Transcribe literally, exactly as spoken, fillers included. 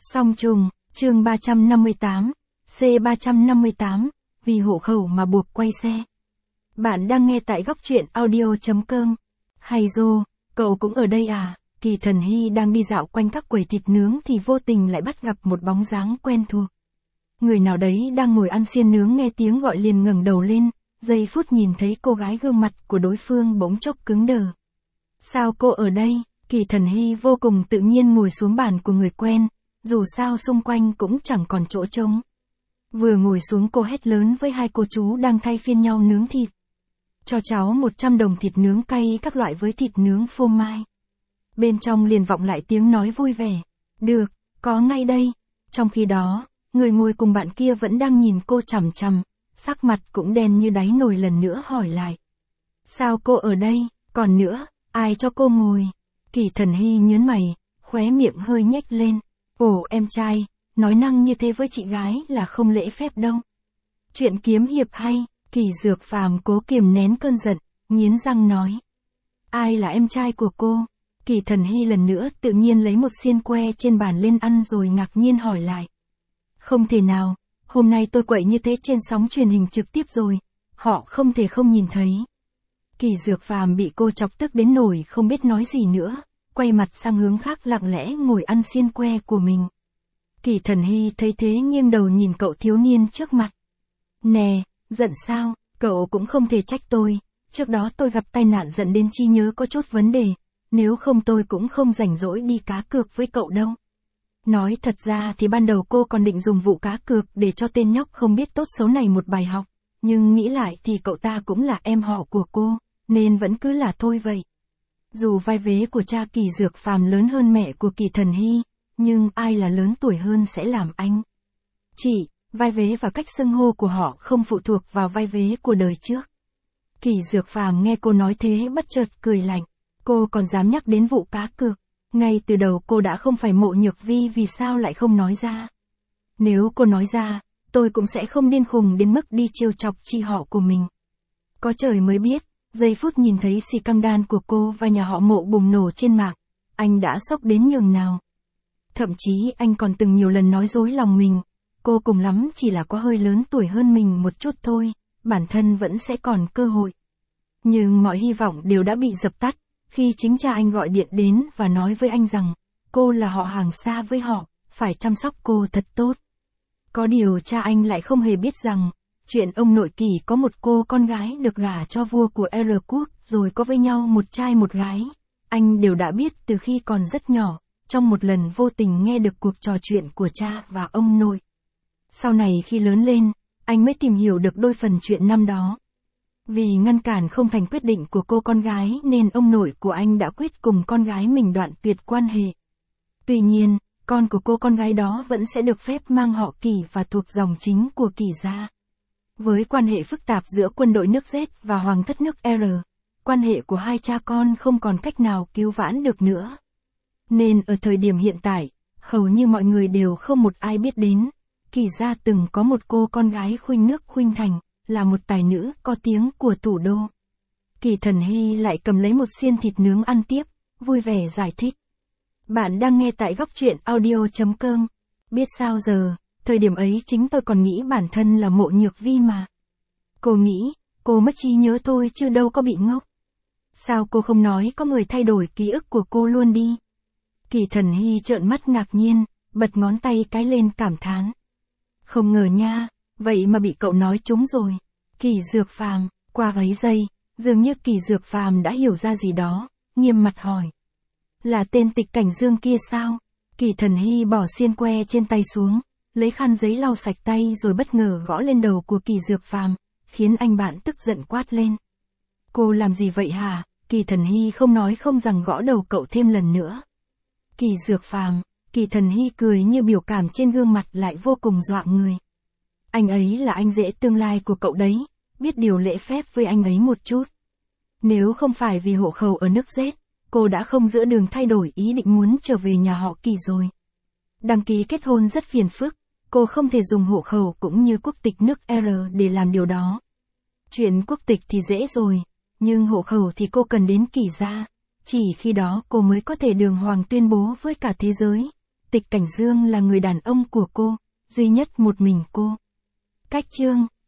Song trùng, chương ba trăm năm mươi tám, C ba trăm năm mươi tám, vì hộ khẩu mà buộc quay xe. Bạn đang nghe tại góc truyện audio.com. Hay Dô, cậu cũng ở đây à? Kỳ Thần Hy đang đi dạo quanh các quầy thịt nướng thì vô tình lại bắt gặp một bóng dáng quen thuộc. Người nào đấy đang ngồi ăn xiên nướng nghe tiếng gọi liền ngẩng đầu lên, giây phút nhìn thấy cô gái gương mặt của đối phương bỗng chốc cứng đờ. Sao cô ở đây? Kỳ Thần Hy vô cùng tự nhiên ngồi xuống bàn của người quen, dù sao xung quanh cũng chẳng còn chỗ trống. Vừa ngồi xuống cô hét lớn với hai cô chú đang thay phiên nhau nướng thịt. Cho cháu một trăm đồng thịt nướng cay các loại với thịt nướng phô mai. Bên trong liền vọng lại tiếng nói vui vẻ. Được, có ngay đây. Trong khi đó, người ngồi cùng bạn kia vẫn đang nhìn cô chằm chằm, sắc mặt cũng đen như đáy nồi lần nữa hỏi lại. Sao cô ở đây? Còn nữa, ai cho cô ngồi? Kỳ Thần Hy nhớn mày, khóe miệng hơi nhếch lên. Ồ em trai, nói năng như thế với chị gái là không lễ phép đâu. Chuyện kiếm hiệp hay, Kỳ Dược Phàm cố kiềm nén cơn giận, nghiến răng nói. Ai là em trai của cô? Kỳ Thần Hy lần nữa tự nhiên lấy một xiên que trên bàn lên ăn rồi ngạc nhiên hỏi lại. Không thể nào, hôm nay tôi quậy như thế trên sóng truyền hình trực tiếp rồi, họ không thể không nhìn thấy. Kỳ Dược Phàm bị cô chọc tức đến nổi không biết nói gì nữa, quay mặt sang hướng khác lặng lẽ ngồi ăn xiên que của mình. Kỳ Thần Hy thấy thế nghiêng đầu nhìn cậu thiếu niên trước mặt. Nè, giận sao, cậu cũng không thể trách tôi, trước đó tôi gặp tai nạn dẫn đến trí nhớ có chút vấn đề, nếu không tôi cũng không rảnh rỗi đi cá cược với cậu đâu. Nói thật ra thì ban đầu cô còn định dùng vụ cá cược để cho tên nhóc không biết tốt xấu này một bài học, nhưng nghĩ lại thì cậu ta cũng là em họ của cô, nên vẫn cứ là thôi vậy. Dù vai vế của cha Kỳ Dược Phàm lớn hơn mẹ của Kỳ Thần Hy, nhưng ai là lớn tuổi hơn sẽ làm anh. Chị, vai vế và cách xưng hô của họ không phụ thuộc vào vai vế của đời trước. Kỳ Dược Phàm nghe cô nói thế bất chợt cười lạnh, cô còn dám nhắc đến vụ cá cược, ngay từ đầu cô đã không phải Mộ Nhược Vi vì sao lại không nói ra. Nếu cô nói ra, tôi cũng sẽ không điên khùng đến mức đi trêu chọc chị họ của mình. Có trời mới biết, giây phút nhìn thấy xì căng đan của cô và nhà họ Mộ bùng nổ trên mạng, anh đã sốc đến nhường nào. Thậm chí anh còn từng nhiều lần nói dối lòng mình, cô cùng lắm chỉ là có hơi lớn tuổi hơn mình một chút thôi, bản thân vẫn sẽ còn cơ hội. Nhưng mọi hy vọng đều đã bị dập tắt, khi chính cha anh gọi điện đến và nói với anh rằng, cô là họ hàng xa với họ, phải chăm sóc cô thật tốt. Có điều cha anh lại không hề biết rằng, chuyện ông nội Kỳ có một cô con gái được gả cho vua của R quốc rồi có với nhau một trai một gái, anh đều đã biết từ khi còn rất nhỏ, trong một lần vô tình nghe được cuộc trò chuyện của cha và ông nội. Sau này khi lớn lên, anh mới tìm hiểu được đôi phần chuyện năm đó. Vì ngăn cản không thành quyết định của cô con gái nên ông nội của anh đã quyết cùng con gái mình đoạn tuyệt quan hệ. Tuy nhiên, con của cô con gái đó vẫn sẽ được phép mang họ Kỳ và thuộc dòng chính của Kỳ gia. Với quan hệ phức tạp giữa quân đội nước Z và hoàng thất nước R, quan hệ của hai cha con không còn cách nào cứu vãn được nữa. Nên ở thời điểm hiện tại, hầu như mọi người đều không một ai biết đến, Kỳ gia từng có một cô con gái khuynh nước khuynh thành, là một tài nữ có tiếng của thủ đô. Kỳ Thần Hy lại cầm lấy một xiên thịt nướng ăn tiếp, vui vẻ giải thích. Bạn đang nghe tại góc truyện audio.com. Biết sao giờ, thời điểm ấy chính tôi còn nghĩ bản thân là Mộ Nhược Vi mà. Cô nghĩ, cô mất trí nhớ thôi chứ đâu có bị ngốc. Sao cô không nói có người thay đổi ký ức của cô luôn đi? Kỳ Thần Hy trợn mắt ngạc nhiên, bật ngón tay cái lên cảm thán. Không ngờ nha, vậy mà bị cậu nói trúng rồi. Kỳ Dược Phàm, qua ấy giây, dường như Kỳ Dược Phàm đã hiểu ra gì đó, nghiêm mặt hỏi. Là tên Tịch Cảnh Dương kia sao? Kỳ Thần Hy bỏ xiên que trên tay xuống, lấy khăn giấy lau sạch tay rồi bất ngờ gõ lên đầu của Kỳ Dược Phàm, khiến anh bạn tức giận quát lên. Cô làm gì vậy hả? Kỳ Thần Hy không nói không rằng gõ đầu cậu thêm lần nữa. Kỳ Dược Phàm, Kỳ Thần Hy cười như biểu cảm trên gương mặt lại vô cùng dọa người. Anh ấy là anh rể tương lai của cậu đấy, biết điều lễ phép với anh ấy một chút. Nếu không phải vì hộ khẩu ở nước Z, cô đã không giữa đường thay đổi ý định muốn trở về nhà họ Kỳ rồi. Đăng ký kết hôn rất phiền phức, cô không thể dùng hộ khẩu cũng như quốc tịch nước R để làm điều đó. Chuyện quốc tịch thì dễ rồi, nhưng hộ khẩu thì cô cần đến Kỳ gia, chỉ khi đó cô mới có thể đường hoàng tuyên bố với cả thế giới, Tịch Cảnh Dương là người đàn ông của cô, duy nhất một mình cô. Cách chương